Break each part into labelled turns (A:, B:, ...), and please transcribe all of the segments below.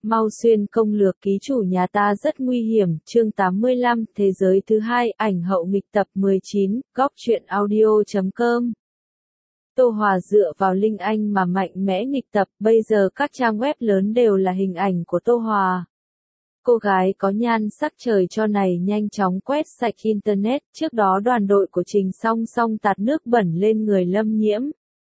A: Mau xuyên công lược ký chủ nhà ta rất nguy hiểm, chương 85, thế giới thứ hai, ảnh hậu nghịch tập 19, góc truyện audio.com. Tô Hòa dựa vào Linh Anh mà mạnh mẽ nghịch tập, bây giờ các trang web lớn đều là hình ảnh của Tô Hòa. Cô gái có nhan sắc trời cho này nhanh chóng quét sạch Internet, trước đó đoàn đội của Trình Song Song tạt nước bẩn lên người Lâm Nhiễm.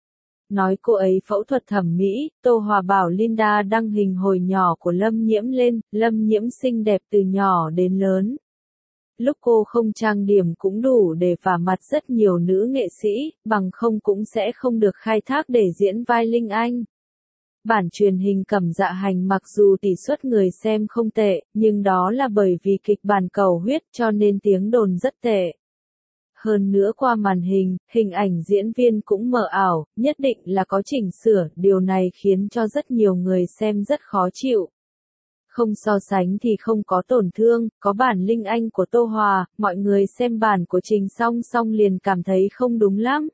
A: Nói cô ấy phẫu thuật thẩm mỹ, Tô Hòa bảo Linda đăng hình hồi nhỏ của Lâm Nhiễm lên, Lâm Nhiễm xinh đẹp từ nhỏ đến lớn. Lúc cô không trang điểm cũng đủ để vả mặt rất nhiều nữ nghệ sĩ, bằng không cũng sẽ không được khai thác để diễn vai Linh Anh. Bản truyền hình Cẩm Dạ Hành mặc dù tỷ suất người xem không tệ, nhưng đó là bởi vì kịch bản cầu huyết cho nên tiếng đồn rất tệ. Hơn nữa qua màn hình, hình ảnh diễn viên cũng mờ ảo, nhất định là có chỉnh sửa, điều này khiến cho rất nhiều người xem rất khó chịu. Không so sánh thì không có tổn thương, có bản Linh Anh của Tô Hòa, mọi người xem bản của Trình Song Song liền cảm thấy không đúng lắm.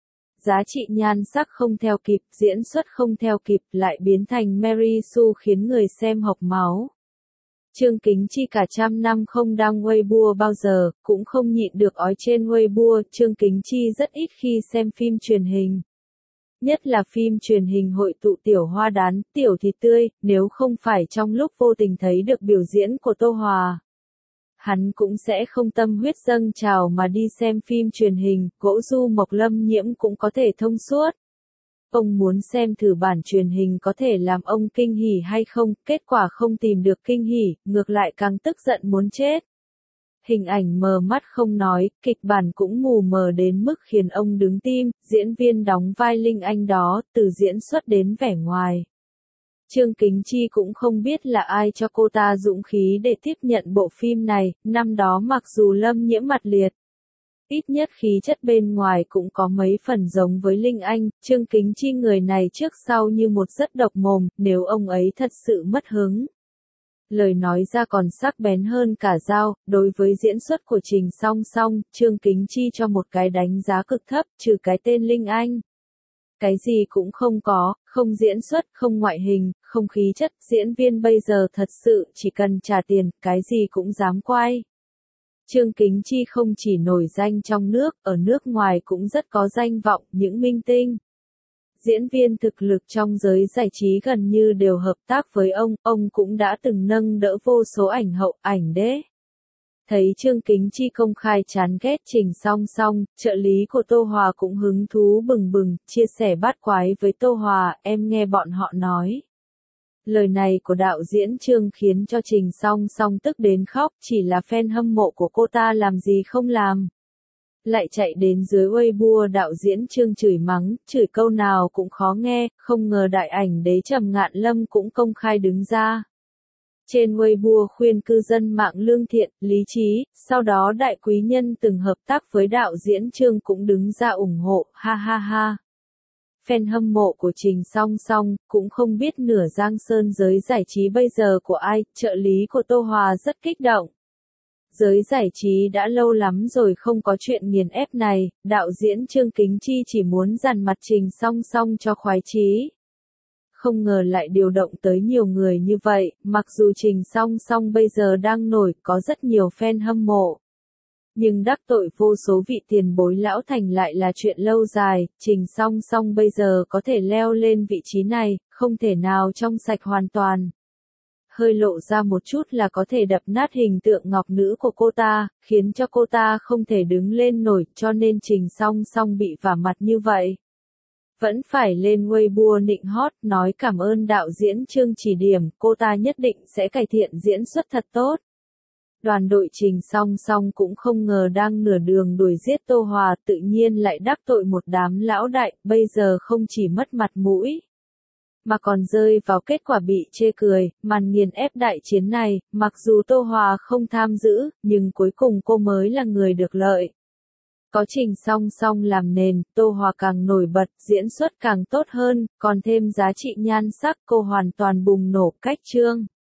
A: Giá trị nhan sắc không theo kịp, diễn xuất không theo kịp, lại biến thành Mary Sue khiến người xem hộc máu. Trương Kính Chi cả trăm năm không đăng Weibo bao giờ, cũng không nhịn được ói trên Weibo, Trương Kính Chi rất ít khi xem phim truyền hình. Nhất là phim truyền hình hội tụ tiểu hoa đán, tiểu thịt tươi, nếu không phải trong lúc vô tình thấy được biểu diễn của Tô Hòa. Hắn cũng sẽ không tâm huyết dâng trào mà đi xem phim truyền hình, Gỗ Du Mộc Lâm Nhiễm cũng có thể thông suốt. Ông muốn xem thử bản truyền hình có thể làm ông kinh hỉ hay không, kết quả không tìm được kinh hỉ, ngược lại càng tức giận muốn chết. Hình ảnh mờ mắt không nói, kịch bản cũng mù mờ đến mức khiến ông đứng tim, diễn viên đóng vai Linh Anh đó, từ diễn xuất đến vẻ ngoài. Trương Kính Chi cũng không biết là ai cho cô ta dũng khí để tiếp nhận bộ phim này, năm đó mặc dù Lâm Nhiễm mặt liệt. Ít nhất khí chất bên ngoài cũng có mấy phần giống với Linh Anh, Trương Kính Chi người này trước sau như một rất độc mồm, nếu ông ấy thật sự mất hứng. Lời nói ra còn sắc bén hơn cả dao, đối với diễn xuất của Trình Song Song, Trương Kính Chi cho một cái đánh giá cực thấp, trừ cái tên Linh Anh. Cái gì cũng không có, không diễn xuất, không ngoại hình, không khí chất, diễn viên bây giờ thật sự chỉ cần trả tiền, cái gì cũng dám quay. Trương Kính Chi không chỉ nổi danh trong nước, ở nước ngoài cũng rất có danh vọng, những minh tinh. Diễn viên thực lực trong giới giải trí gần như đều hợp tác với ông cũng đã từng nâng đỡ vô số ảnh hậu, ảnh đế. Thấy Trương Kính Chi công khai chán ghét Trình Song Song, trợ lý của Tô Hòa cũng hứng thú bừng bừng, chia sẻ bát quái với Tô Hòa, em nghe bọn họ nói. Lời này của đạo diễn Trương khiến cho Trình Song Song tức đến khóc, chỉ là fan hâm mộ của cô ta làm gì không làm. Lại chạy đến dưới Weibo đạo diễn Trương chửi mắng, chửi câu nào cũng khó nghe, không ngờ đại ảnh đế Trầm Ngạn Lâm cũng công khai đứng ra. Trên Weibo khuyên cư dân mạng lương thiện, lý trí, sau đó đại quý nhân từng hợp tác với đạo diễn Trương cũng đứng ra ủng hộ, ha ha ha. Fan hâm mộ của Trình Song Song, cũng không biết nửa Giang Sơn giới giải trí bây giờ của ai, trợ lý của Tô Hòa rất kích động. Giới giải trí đã lâu lắm rồi không có chuyện nghiền ép này, đạo diễn Trương Kính Chi chỉ muốn dằn mặt Trình Song Song cho khoái chí. Không ngờ lại điều động tới nhiều người như vậy, mặc dù Trình Song Song bây giờ đang nổi, có rất nhiều fan hâm mộ. Nhưng đắc tội vô số vị tiền bối lão thành lại là chuyện lâu dài, Trình Song Song bây giờ có thể leo lên vị trí này, không thể nào trong sạch hoàn toàn. Hơi lộ ra một chút là có thể đập nát hình tượng ngọc nữ của cô ta, khiến cho cô ta không thể đứng lên nổi, cho nên Trình Song Song bị vả mặt như vậy. Vẫn phải lên Weibo nịnh hót, nói cảm ơn đạo diễn Trương chỉ điểm, cô ta nhất định sẽ cải thiện diễn xuất thật tốt. Đoàn đội Trình Song Song cũng không ngờ đang nửa đường đuổi giết Tô Hòa, tự nhiên lại đắc tội một đám lão đại, bây giờ không chỉ mất mặt mũi, mà còn rơi vào kết quả bị chê cười, màn nghiền ép đại chiến này, mặc dù Tô Hòa không tham dự, nhưng cuối cùng cô mới là người được lợi. Có Trình Song Song làm nền, Tô Hòa càng nổi bật, diễn xuất càng tốt hơn, còn thêm giá trị nhan sắc, cô hoàn toàn bùng nổ cách Trương.